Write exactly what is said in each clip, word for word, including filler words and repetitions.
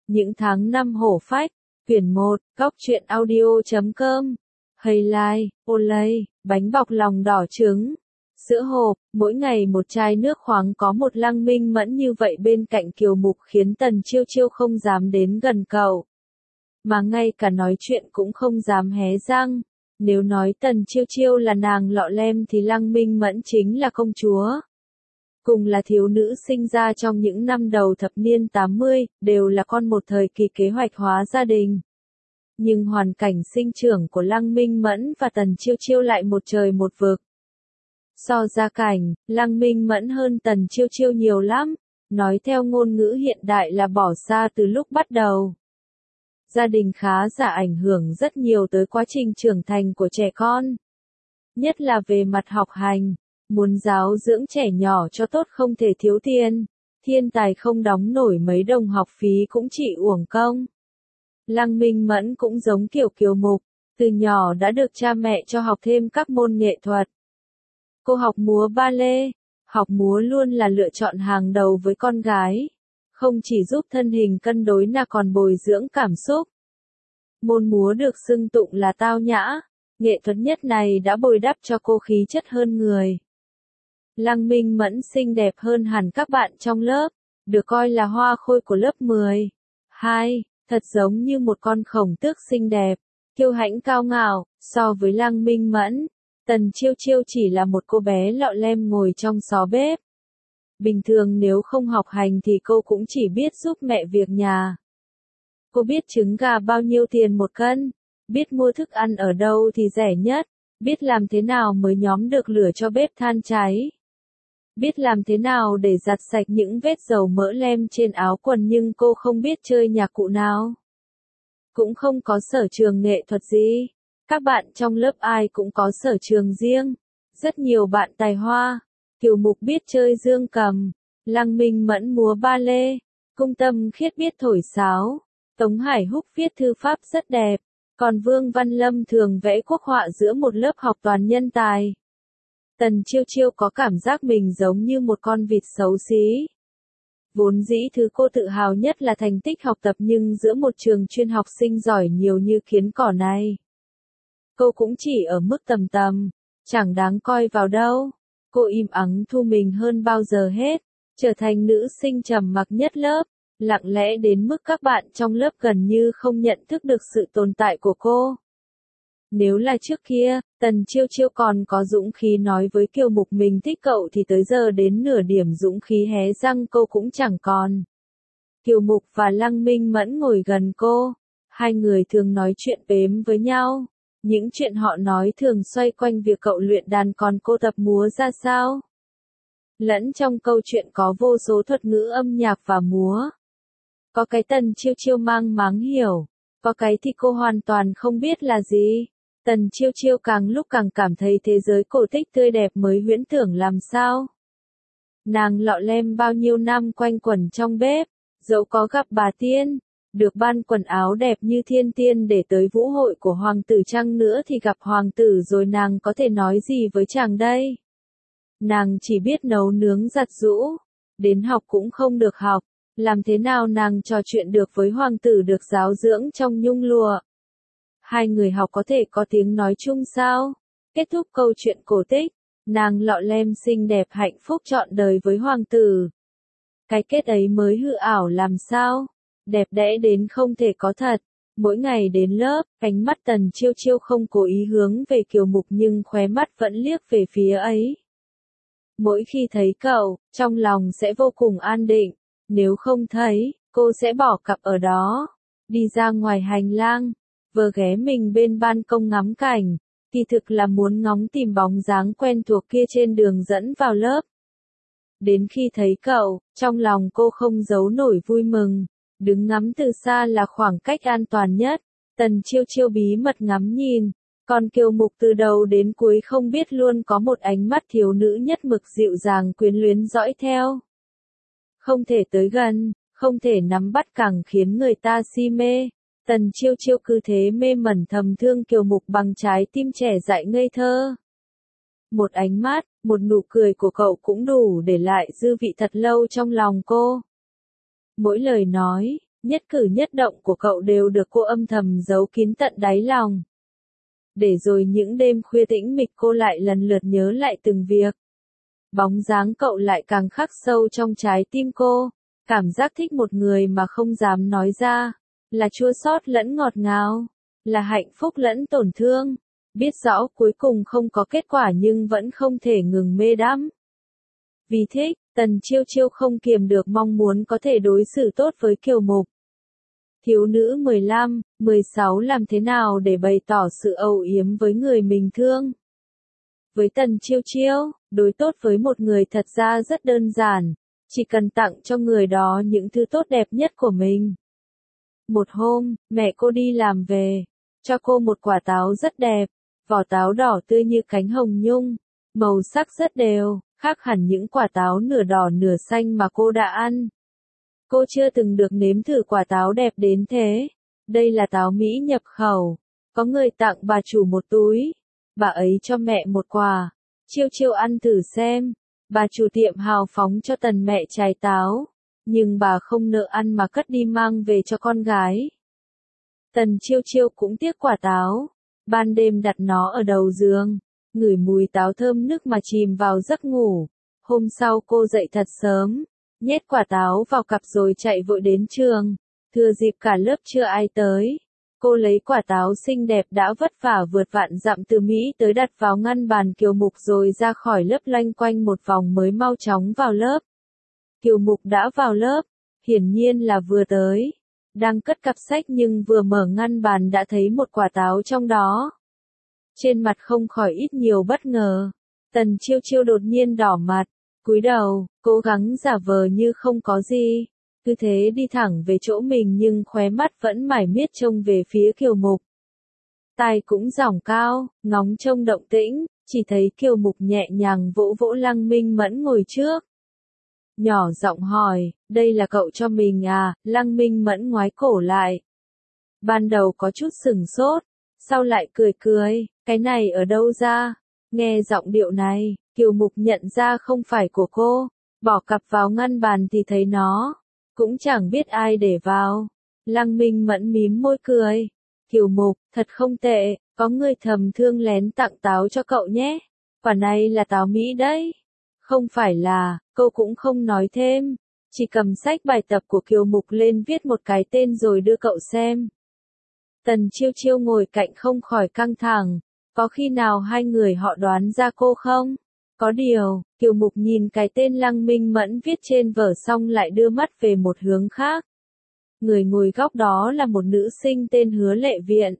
Những tháng năm hổ phách, quyển một, góc truyện audio chấm com, Haylife, Olay, bánh bọc lòng đỏ trứng, sữa hộp, mỗi ngày một chai nước khoáng có một Lăng Minh Mẫn như vậy bên cạnh Kiều Mục khiến Tần Chiêu Chiêu không dám đến gần cậu. Mà ngay cả nói chuyện cũng không dám hé răng. Nếu nói Tần Chiêu Chiêu là nàng lọ lem thì Lăng Minh Mẫn chính là công chúa. Cùng là thiếu nữ sinh ra trong những năm đầu thập niên tám mươi, đều là con một thời kỳ kế hoạch hóa gia đình. Nhưng hoàn cảnh sinh trưởng của Lăng Minh Mẫn và Tần Chiêu Chiêu lại một trời một vực. So gia cảnh, Lăng Minh Mẫn hơn Tần Chiêu Chiêu nhiều lắm, nói theo ngôn ngữ hiện đại là bỏ xa từ lúc bắt đầu. Gia đình khá giả ảnh hưởng rất nhiều tới quá trình trưởng thành của trẻ con. Nhất là về mặt học hành, muốn giáo dưỡng trẻ nhỏ cho tốt không thể thiếu tiền, thiên tài không đóng nổi mấy đồng học phí cũng chỉ uổng công. Lăng Minh Mẫn cũng giống kiểu Kiều Mục, từ nhỏ đã được cha mẹ cho học thêm các môn nghệ thuật. Cô học múa ba lê, học múa luôn là lựa chọn hàng đầu với con gái. Không chỉ giúp thân hình cân đối mà còn bồi dưỡng cảm xúc. Môn múa được xưng tụng là tao nhã, nghệ thuật nhất này đã bồi đắp cho cô khí chất hơn người. Lăng Minh Mẫn xinh đẹp hơn hẳn các bạn trong lớp, được coi là hoa khôi của lớp mười. hai, thật giống như một con khổng tước xinh đẹp, kiêu hãnh cao ngạo, so với Lăng Minh Mẫn, Tần Chiêu Chiêu chỉ là một cô bé lọ lem ngồi trong xó bếp. Bình thường nếu không học hành thì cô cũng chỉ biết giúp mẹ việc nhà. Cô biết trứng gà bao nhiêu tiền một cân, biết mua thức ăn ở đâu thì rẻ nhất, biết làm thế nào mới nhóm được lửa cho bếp than cháy. Biết làm thế nào để giặt sạch những vết dầu mỡ lem trên áo quần nhưng cô không biết chơi nhạc cụ nào. Cũng không có sở trường nghệ thuật gì. Các bạn trong lớp ai cũng có sở trường riêng. Rất nhiều bạn tài hoa. Kiều Mục biết chơi dương cầm, Lăng Minh Mẫn múa ba lê, Cung Tâm Khiết biết thổi sáo, Tống Hải Húc viết thư pháp rất đẹp, còn Vương Văn Lâm thường vẽ quốc họa giữa một lớp học toàn nhân tài. Tần Chiêu Chiêu có cảm giác mình giống như một con vịt xấu xí. Vốn dĩ thứ cô tự hào nhất là thành tích học tập nhưng giữa một trường chuyên học sinh giỏi nhiều như kiến cỏ này. Cô cũng chỉ ở mức tầm tầm, chẳng đáng coi vào đâu. Cô im ắng thu mình hơn bao giờ hết, trở thành nữ sinh trầm mặc nhất lớp, lặng lẽ đến mức các bạn trong lớp gần như không nhận thức được sự tồn tại của cô. Nếu là trước kia, Tần Chiêu Chiêu còn có dũng khí nói với Kiều Mục mình thích cậu thì tới giờ đến nửa điểm dũng khí hé răng cô cũng chẳng còn. Kiều Mục và Lăng Minh Mẫn ngồi gần cô, hai người thường nói chuyện bếm với nhau. Những chuyện họ nói thường xoay quanh việc cậu luyện đàn còn cô tập múa ra sao. Lẫn trong câu chuyện có vô số thuật ngữ âm nhạc và múa. Có cái Tần Chiêu Chiêu mang máng hiểu, có cái thì cô hoàn toàn không biết là gì. Tần Chiêu Chiêu càng lúc càng cảm thấy thế giới cổ tích tươi đẹp mới huyễn tưởng làm sao. Nàng lọ lem bao nhiêu năm quanh quẩn trong bếp, dẫu có gặp bà tiên, được ban quần áo đẹp như thiên tiên để tới vũ hội của hoàng tử chăng nữa thì gặp hoàng tử rồi nàng có thể nói gì với chàng đây? Nàng chỉ biết nấu nướng giặt giũ, đến học cũng không được học, làm thế nào nàng trò chuyện được với hoàng tử được giáo dưỡng trong nhung lụa? Hai người học có thể có tiếng nói chung sao? Kết thúc câu chuyện cổ tích, nàng lọ lem xinh đẹp hạnh phúc trọn đời với hoàng tử. Cái kết ấy mới hư ảo làm sao? Đẹp đẽ đến không thể có thật. Mỗi ngày đến lớp, ánh mắt Tần Chiêu Chiêu không cố ý hướng về Kiều Mục nhưng khóe mắt vẫn liếc về phía ấy. Mỗi khi thấy cậu, trong lòng sẽ vô cùng an định. Nếu không thấy, cô sẽ bỏ cặp ở đó. Đi ra ngoài hành lang, vừa ghé mình bên ban công ngắm cảnh. Kỳ thực là muốn ngóng tìm bóng dáng quen thuộc kia trên đường dẫn vào lớp. Đến khi thấy cậu, trong lòng cô không giấu nổi vui mừng. Đứng ngắm từ xa là khoảng cách an toàn nhất. Tần Chiêu Chiêu bí mật ngắm nhìn. Còn Kiều Mục từ đầu đến cuối không biết luôn có một ánh mắt thiếu nữ nhất mực dịu dàng quyến luyến dõi theo. Không thể tới gần, không thể nắm bắt càng khiến người ta si mê. Tần Chiêu Chiêu cứ thế mê mẩn thầm thương Kiều Mục bằng trái tim trẻ dại ngây thơ. Một ánh mắt, một nụ cười của cậu cũng đủ để lại dư vị thật lâu trong lòng cô. Mỗi lời nói, Nhất cử nhất động của cậu đều được cô âm thầm giấu kín tận đáy lòng. Để rồi những đêm khuya tĩnh mịch cô lại lần lượt nhớ lại từng việc. Bóng dáng cậu lại càng khắc sâu trong trái tim cô. Cảm giác thích một người mà không dám nói ra. Là chua xót lẫn ngọt ngào. Là hạnh phúc lẫn tổn thương. Biết rõ cuối cùng không có kết quả nhưng vẫn không thể ngừng mê đắm. Vì thích, Tần Chiêu Chiêu không kiềm được mong muốn có thể đối xử tốt với Kiều Mục. Thiếu nữ mười lăm, mười sáu làm thế nào để bày tỏ sự âu yếm với người mình thương? Với Tần Chiêu Chiêu, đối tốt với một người thật ra rất đơn giản, chỉ cần tặng cho người đó những thứ tốt đẹp nhất của mình. Một hôm, mẹ cô đi làm về, cho cô một quả táo rất đẹp, vỏ táo đỏ tươi như cánh hồng nhung, màu sắc rất đều, khác hẳn những quả táo nửa đỏ nửa xanh mà cô đã ăn. Cô chưa từng được nếm thử quả táo đẹp đến thế. Đây là táo Mỹ nhập khẩu. Có người tặng bà chủ một túi. Bà ấy cho mẹ một quả. Chiêu Chiêu ăn thử xem. Bà chủ tiệm hào phóng cho Tần mẹ trái táo. Nhưng bà không nỡ ăn mà cất đi mang về cho con gái. Tần Chiêu Chiêu cũng tiếc quả táo. Ban đêm đặt nó ở đầu giường. Ngửi mùi táo thơm nức mà chìm vào giấc ngủ. Hôm sau cô dậy thật sớm. Nhét quả táo vào cặp rồi chạy vội đến trường. Thừa dịp cả lớp chưa ai tới. Cô lấy quả táo xinh đẹp đã vất vả vượt vạn dặm từ Mỹ tới đặt vào ngăn bàn Kiều Mục rồi ra khỏi lớp loanh quanh một vòng mới mau chóng vào lớp. Kiều Mục đã vào lớp. Hiển nhiên là vừa tới. Đang cất cặp sách nhưng vừa mở ngăn bàn đã thấy một quả táo trong đó. Trên mặt không khỏi ít nhiều bất ngờ. Tần Chiêu Chiêu đột nhiên đỏ mặt. Cúi đầu, cố gắng giả vờ như không có gì. Cứ thế đi thẳng về chỗ mình nhưng khóe mắt vẫn mải miết trông về phía Kiều Mục. Tai cũng giỏng cao, ngóng trông động tĩnh, chỉ thấy Kiều Mục nhẹ nhàng vỗ vỗ Lăng Minh Mẫn ngồi trước. Nhỏ giọng hỏi, đây là cậu cho mình à? Lăng Minh Mẫn ngoái cổ lại. Ban đầu có chút sửng sốt, sau lại cười cười, cái này ở đâu ra? Nghe giọng điệu này, Kiều Mục nhận ra không phải của cô, bỏ cặp vào ngăn bàn thì thấy nó, cũng chẳng biết ai để vào. Lăng Minh Mẫn mím môi cười, Kiều Mục, thật không tệ, có người thầm thương lén tặng táo cho cậu nhé, quả này là táo Mỹ đấy. Không phải là, cô cũng không nói thêm, chỉ cầm sách bài tập của Kiều Mục lên viết một cái tên rồi đưa cậu xem. Tần Chiêu Chiêu ngồi cạnh không khỏi căng thẳng, có khi nào hai người họ đoán ra cô không? Có điều, Kiều Mục nhìn cái tên Lăng Minh Mẫn viết trên vở xong lại đưa mắt về một hướng khác. Người ngồi góc đó là một nữ sinh tên Hứa Lệ Viện.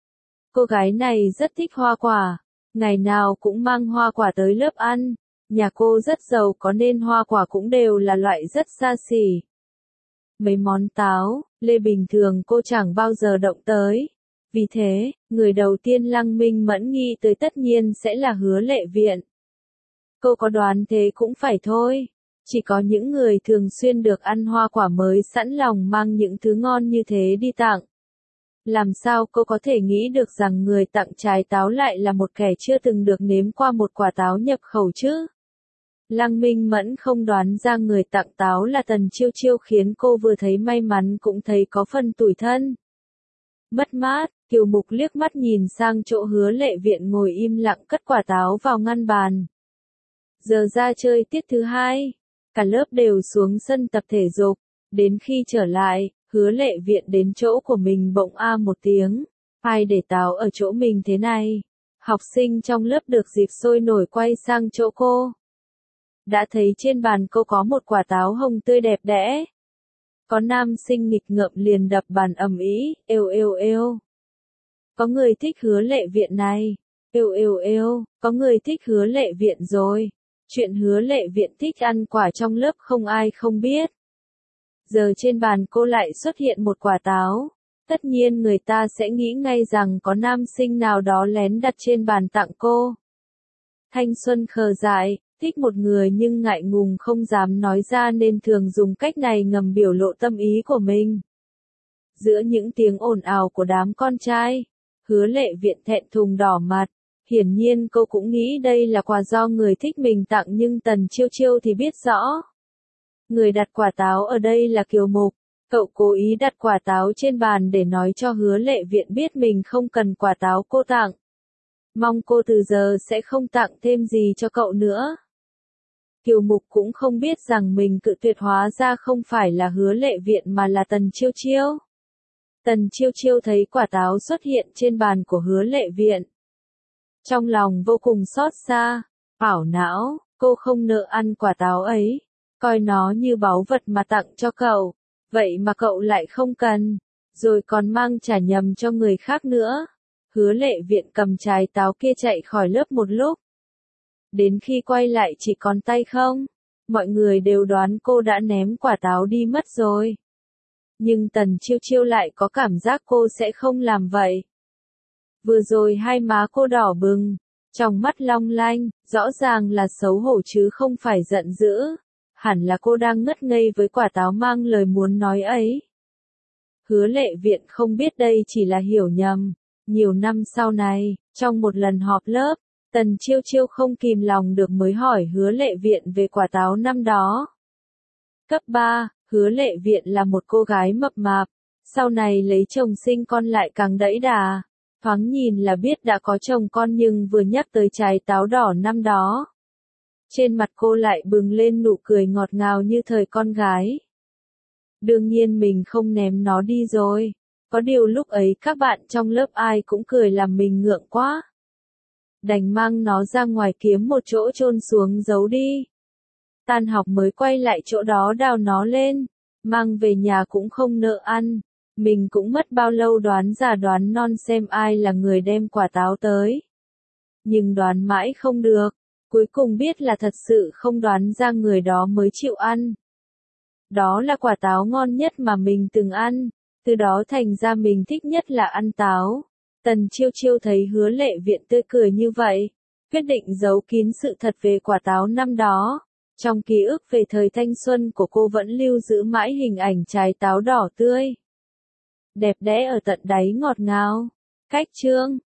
Cô gái này rất thích hoa quả, ngày nào cũng mang hoa quả tới lớp ăn. Nhà cô rất giàu có nên hoa quả cũng đều là loại rất xa xỉ. Mấy món táo, lê bình thường cô chẳng bao giờ động tới. Vì thế, người đầu tiên Lăng Minh Mẫn nghĩ tới tất nhiên sẽ là Hứa Lệ Viện. Cô có đoán thế cũng phải thôi. Chỉ có những người thường xuyên được ăn hoa quả mới sẵn lòng mang những thứ ngon như thế đi tặng. Làm sao cô có thể nghĩ được rằng người tặng trái táo lại là một kẻ chưa từng được nếm qua một quả táo nhập khẩu chứ? Lăng Minh Mẫn không đoán ra người tặng táo là Tần Chiêu Chiêu khiến cô vừa thấy may mắn cũng thấy có phần tủi thân. Mất mát, Kiều Mục liếc mắt nhìn sang chỗ Hứa Lệ Viện ngồi im lặng cất quả táo vào ngăn bàn. Giờ ra chơi tiết thứ hai, cả lớp đều xuống sân tập thể dục, đến khi trở lại, Hứa Lệ Viện đến chỗ của mình bỗng a một tiếng, ai để táo ở chỗ mình thế này? Học sinh trong lớp được dịp sôi nổi quay sang chỗ cô. Đã thấy trên bàn cô có một quả táo hồng tươi đẹp đẽ. Có nam sinh nghịch ngợm liền đập bàn ầm ĩ, êu êu êu. Có người thích Hứa Lệ Viện này, êu êu êu, có người thích Hứa Lệ Viện rồi. Chuyện Hứa Lệ Viện thích ăn quả trong lớp không ai không biết. Giờ trên bàn cô lại xuất hiện một quả táo. Tất nhiên người ta sẽ nghĩ ngay rằng có nam sinh nào đó lén đặt trên bàn tặng cô. Thanh xuân khờ dại, thích một người nhưng ngại ngùng không dám nói ra nên thường dùng cách này ngầm biểu lộ tâm ý của mình. Giữa những tiếng ồn ào của đám con trai, Hứa Lệ Viện thẹn thùng đỏ mặt. Hiển nhiên cô cũng nghĩ đây là quà do người thích mình tặng nhưng Tần Chiêu Chiêu thì biết rõ. Người đặt quả táo ở đây là Kiều Mục. Cậu cố ý đặt quả táo trên bàn để nói cho Hứa Lệ Viện biết mình không cần quả táo cô tặng. Mong cô từ giờ sẽ không tặng thêm gì cho cậu nữa. Kiều Mục cũng không biết rằng mình cự tuyệt hóa ra không phải là Hứa Lệ Viện mà là Tần Chiêu Chiêu. Tần Chiêu Chiêu thấy quả táo xuất hiện trên bàn của Hứa Lệ Viện. Trong lòng vô cùng xót xa, ảo não, cô không nỡ ăn quả táo ấy, coi nó như báu vật mà tặng cho cậu, vậy mà cậu lại không cần, rồi còn mang trả nhầm cho người khác nữa. Hứa Lệ Viện cầm trái táo kia chạy khỏi lớp một lúc. Đến khi quay lại chỉ còn tay không, mọi người đều đoán cô đã ném quả táo đi mất rồi. Nhưng Tần Chiêu Chiêu lại có cảm giác cô sẽ không làm vậy. Vừa rồi hai má cô đỏ bừng, trong mắt long lanh, rõ ràng là xấu hổ chứ không phải giận dữ. Hẳn là cô đang ngất ngây với quả táo mang lời muốn nói ấy. Hứa Lệ Viện không biết đây chỉ là hiểu nhầm. Nhiều năm sau này, trong một lần họp lớp, Tần Chiêu Chiêu không kìm lòng được mới hỏi Hứa Lệ Viện về quả táo năm đó. Cấp ba, Hứa Lệ Viện là một cô gái mập mạp, sau này lấy chồng sinh con lại càng đẫy đà. Thoáng nhìn là biết đã có chồng con nhưng vừa nhắc tới trái táo đỏ năm đó. Trên mặt cô lại bừng lên nụ cười ngọt ngào như thời con gái. Đương nhiên mình không ném nó đi rồi. Có điều lúc ấy các bạn trong lớp ai cũng cười làm mình ngượng quá. Đành mang nó ra ngoài kiếm một chỗ chôn xuống giấu đi. Tan học mới quay lại chỗ đó đào nó lên. Mang về nhà cũng không nỡ ăn. Mình cũng mất bao lâu đoán già đoán non xem ai là người đem quả táo tới. Nhưng đoán mãi không được. Cuối cùng biết là thật sự không đoán ra người đó mới chịu ăn. Đó là quả táo ngon nhất mà mình từng ăn. Từ đó thành ra mình thích nhất là ăn táo. Tần Chiêu Chiêu thấy Hứa Lệ Viện tươi cười như vậy, quyết định giấu kín sự thật về quả táo năm đó. Trong ký ức về thời thanh xuân của cô vẫn lưu giữ mãi hình ảnh trái táo đỏ tươi. Đẹp đẽ ở tận đáy ngọt ngào. Cách chương